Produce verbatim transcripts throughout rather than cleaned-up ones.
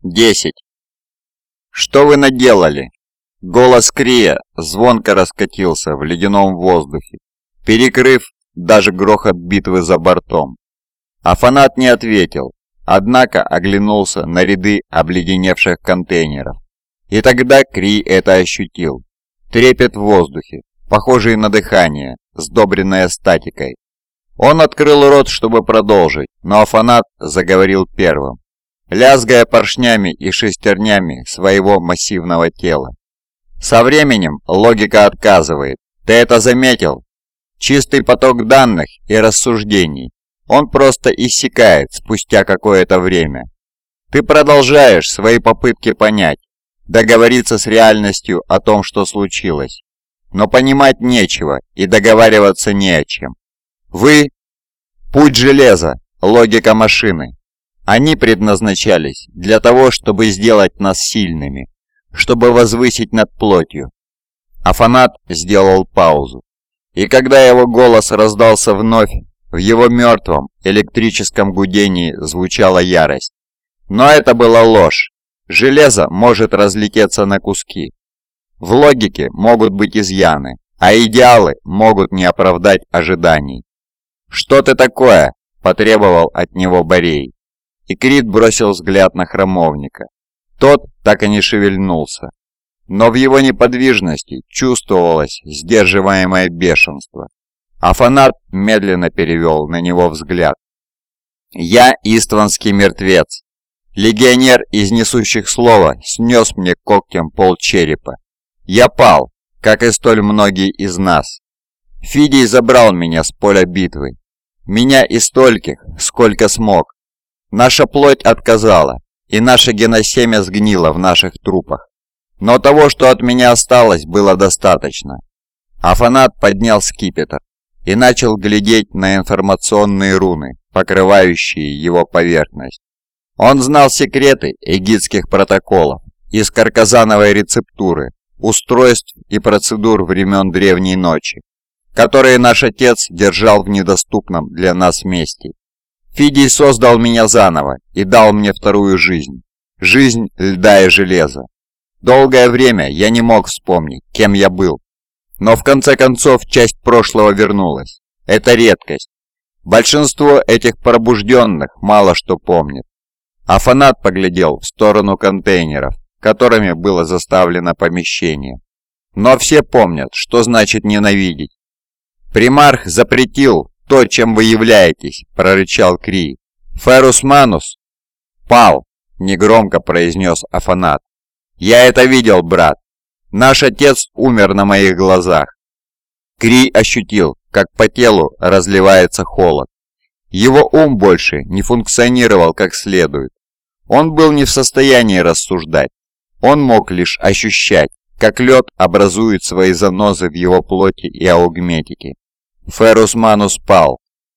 Десять. Что вы наделали? Голос Крия звонко раскатился в ледяном воздухе, перекрыв даже грохот битвы за бортом. Афанат не ответил, однако оглянулся на ряды обледеневших контейнеров. И тогда Крий это ощутил. Трепет в воздухе, похожий на дыхание, сдобренное статикой. Он открыл рот, чтобы продолжить, но Афанат заговорил первым, лязгая поршнями и шестернями своего массивного тела. Со временем логика отказывает. Ты это заметил? Чистый поток данных и рассуждений. Он просто иссякает спустя какое-то время. Ты продолжаешь свои попытки понять, договориться с реальностью о том, что случилось. Но понимать нечего и договариваться не о чем. Вы – путь железа, логика машины. Они предназначались для того, чтобы сделать нас сильными, чтобы возвысить над плотью. Афанат сделал паузу. И когда его голос раздался вновь, в его мертвом электрическом гудении звучала ярость. Но это была ложь. Железо может разлететься на куски. В логике могут быть изъяны, а идеалы могут не оправдать ожиданий. «Что ты такое?» – потребовал от него Борей. И Крит бросил взгляд на храмовника. Тот так и не шевельнулся. Но в его неподвижности чувствовалось сдерживаемое бешенство. Афанат медленно перевел на него взгляд. «Я истванский мертвец. Легионер из несущих слова снес мне когтем пол черепа. Я пал, как и столь многие из нас. Фидий забрал меня с поля битвы. Меня и стольких, сколько смог. Наша плоть отказала, и наше геносемя сгнило в наших трупах. Но того, что от меня осталось, было достаточно». Афанат поднял скипетр и начал глядеть на информационные руны, покрывающие его поверхность. Он знал секреты эгидских протоколов из карказановой рецептуры, устройств и процедур времен Древней Ночи, которые наш отец держал в недоступном для нас месте. Фидий создал меня заново и дал мне вторую жизнь. Жизнь льда и железа. Долгое время я не мог вспомнить, кем я был. Но в конце концов часть прошлого вернулась. Это редкость. Большинство этих пробужденных мало что помнит. Афанат поглядел в сторону контейнеров, которыми было заставлено помещение. Но все помнят, что значит ненавидеть. «Примарх запретил то, чем вы являетесь», – прорычал Крий. «Ферус Манус пал», – негромко произнес Афанат. «Я это видел, брат. Наш отец умер на моих глазах». Крий ощутил, как по телу разливается холод. Его ум больше не функционировал как следует. Он был не в состоянии рассуждать. Он мог лишь ощущать, как лед образует свои занозы в его плоти и аугметике. Ферус Манус пал.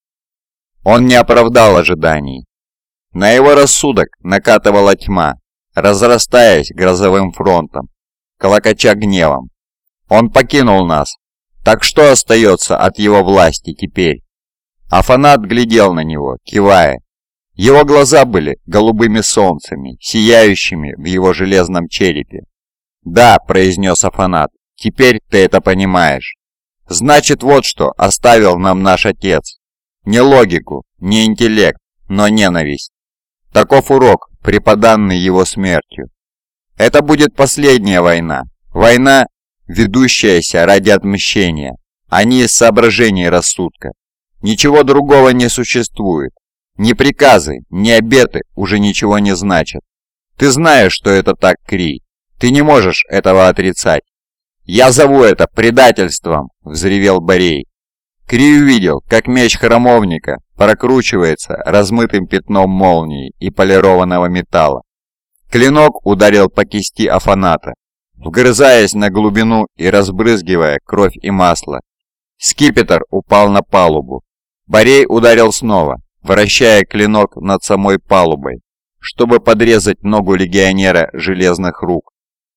Он не оправдал ожиданий. На его рассудок накатывала тьма, разрастаясь грозовым фронтом, клокоча гневом. Он покинул нас. Так что остается от его власти теперь? Афанат глядел на него, кивая. Его глаза были голубыми солнцами, сияющими в его железном черепе. «Да», — произнес Афанат, — «теперь ты это понимаешь. Значит, вот что оставил нам наш отец. Не логику, не интеллект, но ненависть. Таков урок, преподанный его смертью. Это будет последняя война. Война, ведущаяся ради отмщения, а не из соображений рассудка. Ничего другого не существует. Ни приказы, ни обеты уже ничего не значат. Ты знаешь, что это так, Крий. Ты не можешь этого отрицать». «Я зову это предательством!» – взревел Борей. Крий увидел, как меч храмовника прокручивается размытым пятном молнии и полированного металла. Клинок ударил по кисти Афаната, вгрызаясь на глубину и разбрызгивая кровь и масло. Скипетр упал на палубу. Борей ударил снова, вращая клинок над самой палубой, чтобы подрезать ногу легионера железных рук.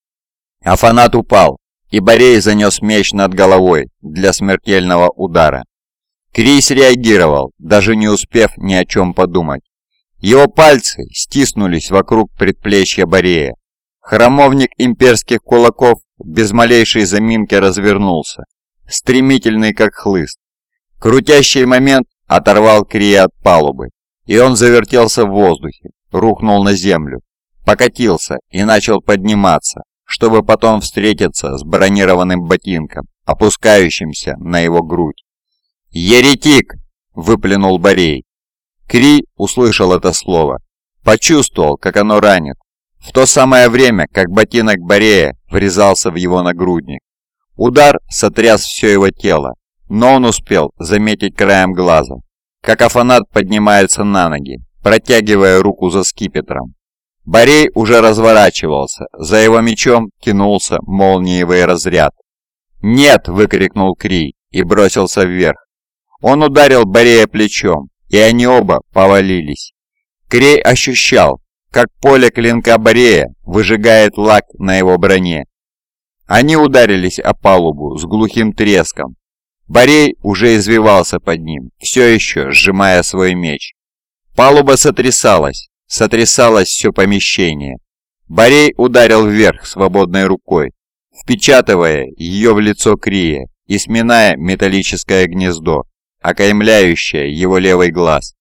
Афанат упал, и Борей занес меч над головой для смертельного удара. Крий среагировал, даже не успев ни о чем подумать. Его пальцы стиснулись вокруг предплечья Борея. Храмовник имперских кулаков без малейшей заминки развернулся, стремительный как хлыст. Крутящий момент оторвал Крия от палубы, и он завертелся в воздухе, рухнул на землю, покатился и начал подниматься, чтобы потом встретиться с бронированным ботинком, опускающимся на его грудь. «Еретик!» – выплюнул Борей. Кри услышал это слово, почувствовал, как оно ранит, в то самое время, как ботинок Борея врезался в его нагрудник. Удар сотряс все его тело, но он успел заметить краем глаза, как Афанат поднимается на ноги, протягивая руку за скипетром. Борей уже разворачивался, за его мечом тянулся молниевый разряд. «Нет!» – выкрикнул Кри и бросился вверх. Он ударил Борея плечом, и они оба повалились. Крей ощущал, как поле клинка Борея выжигает лак на его броне. Они ударились о палубу с глухим треском. Борей уже извивался под ним, все еще сжимая свой меч. Палуба сотрясалась, сотрясалось все помещение. Борей ударил вверх свободной рукой, впечатывая ее в лицо Крия и сминая металлическое гнездо, окаймляющее его левый глаз.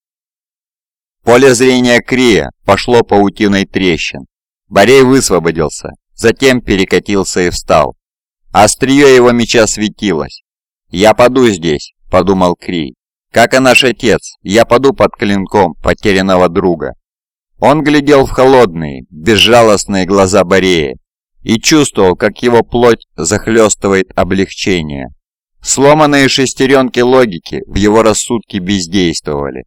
Поле зрения Крия пошло паутиной трещин. Борей высвободился, затем перекатился и встал. Острие его меча светилось. «Я паду здесь», — подумал Крий. «Как и наш отец, я паду под клинком потерянного друга». Он глядел в холодные, безжалостные глаза Борея и чувствовал, как его плоть захлестывает облегчение. Сломанные шестеренки логики в его рассудке бездействовали.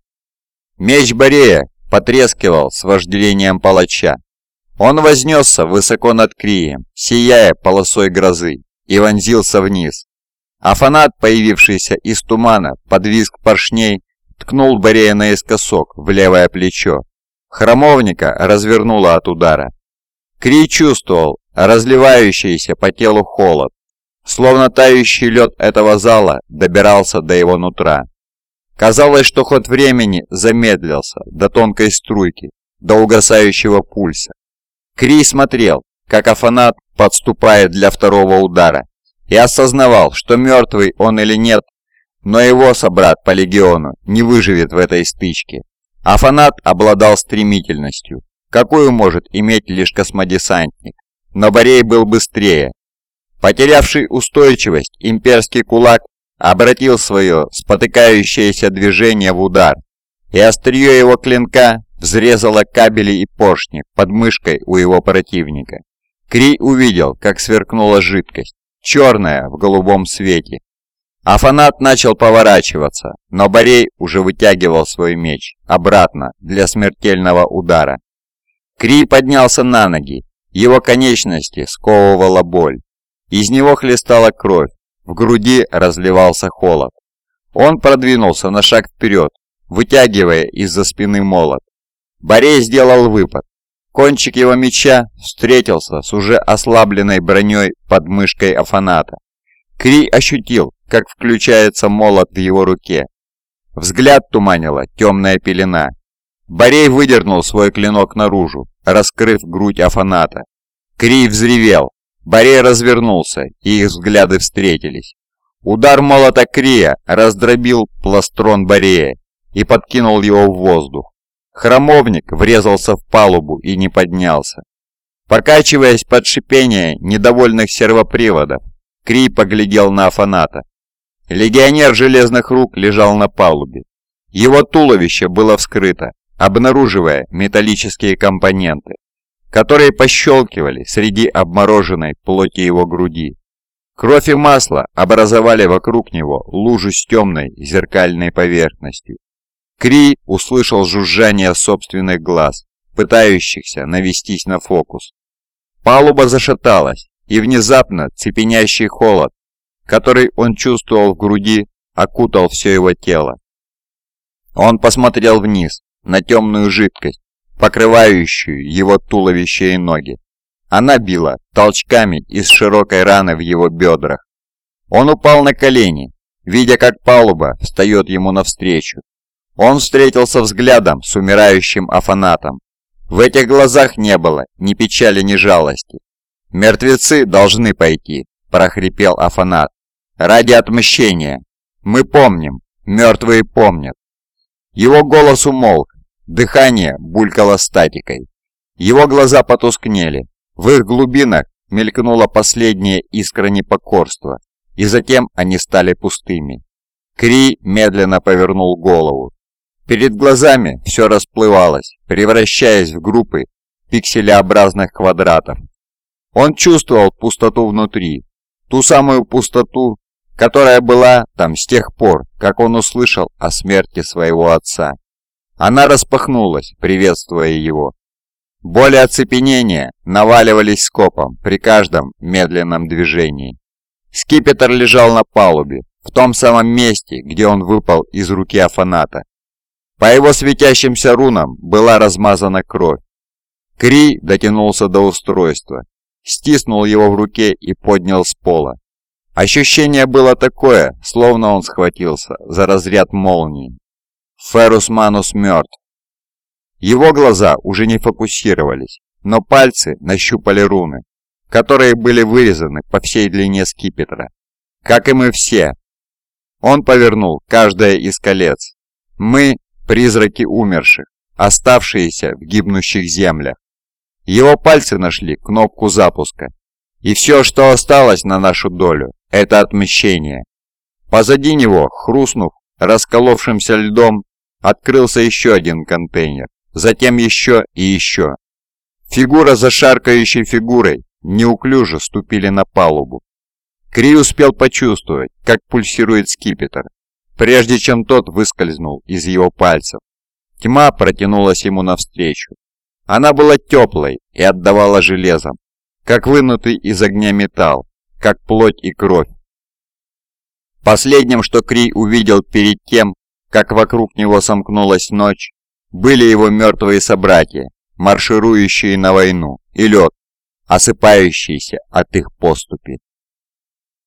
Меч Борея потрескивал с вожделением палача. Он вознесся высоко над Крием, сияя полосой грозы, и вонзился вниз. Афанат, появившийся из тумана под визг поршней, ткнул Борея наискосок в левое плечо. Храмовника развернуло от удара. Крий чувствовал разливающийся по телу холод, словно тающий лед этого зала добирался до его нутра. Казалось, что ход времени замедлился до тонкой струйки, до угасающего пульса. Крий смотрел, как Афанат подступает для второго удара, и осознавал, что мертвый он или нет, но его собрат по легиону не выживет в этой стычке. Афанат обладал стремительностью, какую может иметь лишь космодесантник, но Борей был быстрее. Потерявший устойчивость имперский кулак обратил свое спотыкающееся движение в удар, и острие его клинка взрезало кабели и поршни под мышкой у его противника. Крий увидел, как сверкнула жидкость, черная в голубом свете. Афанат начал поворачиваться, но Борей уже вытягивал свой меч обратно для смертельного удара. Крий поднялся на ноги, его конечности сковывала боль. Из него хлестала кровь, в груди разливался холод. Он продвинулся на шаг вперед, вытягивая из-за спины молот. Борей сделал выпад. Кончик его меча встретился с уже ослабленной броней под мышкой Афаната. Крий ощутил, как включается молот в его руке. Взгляд туманила темная пелена. Борей выдернул свой клинок наружу, раскрыв грудь Афаната. Крий взревел. Борей развернулся, и их взгляды встретились. Удар молота Крия раздробил пластрон Борея и подкинул его в воздух. Храмовник врезался в палубу и не поднялся. Покачиваясь под шипение недовольных сервоприводов, Крий поглядел на Афаната. Легионер железных рук лежал на палубе. Его туловище было вскрыто, обнаруживая металлические компоненты, которые пощелкивали среди обмороженной плоти его груди. Кровь и масло образовали вокруг него лужу с темной зеркальной поверхностью. Крий услышал жужжание собственных глаз, пытающихся навестись на фокус. Палуба зашаталась, и внезапно цепенящий холод, который он чувствовал в груди, окутал все его тело. Он посмотрел вниз, на темную жидкость, покрывающую его туловище и ноги. Она била толчками из широкой раны в его бедрах. Он упал на колени, видя, как палуба встает ему навстречу. Он встретился взглядом с умирающим Афанатом. В этих глазах не было ни печали, ни жалости. «Мертвецы должны пойти», – прохрипел Афанат. «Ради отмщения. Мы помним, мертвые помнят». Его голос умолк, дыхание булькало статикой. Его глаза потускнели, в их глубинах мелькнула последняя искра непокорства, и затем они стали пустыми. Кри медленно повернул голову. Перед глазами все расплывалось, превращаясь в группы пикселеобразных квадратов. Он чувствовал пустоту внутри, ту самую пустоту, которая была там с тех пор, как он услышал о смерти своего отца. Она распахнулась, приветствуя его. Боли оцепенения наваливались скопом при каждом медленном движении. Скипетр лежал на палубе, в том самом месте, где он выпал из руки Афаната. По его светящимся рунам была размазана кровь. Кри дотянулся до устройства, стиснул его в руке и поднял с пола. Ощущение было такое, словно он схватился за разряд молнии. Феррус Манус мертв. Его глаза уже не фокусировались, но пальцы нащупали руны, которые были вырезаны по всей длине скипетра. Как и мы все. Он повернул каждое из колец. Мы – призраки умерших, оставшиеся в гибнущих землях. Его пальцы нашли кнопку запуска. И все, что осталось на нашу долю, это отмщение. Позади него, хрустнув расколовшимся льдом, открылся еще один контейнер, затем еще и еще. Фигура за шаркающей фигурой неуклюже ступили на палубу. Кри успел почувствовать, как пульсирует скипетр, прежде чем тот выскользнул из его пальцев. Тьма протянулась ему навстречу. Она была теплой и отдавала железом, как вынутый из огня металл, как плоть и кровь. Последним, что Кри увидел перед тем, как вокруг него сомкнулась ночь, были его мертвые собратья, марширующие на войну, и лед, осыпающийся от их поступи.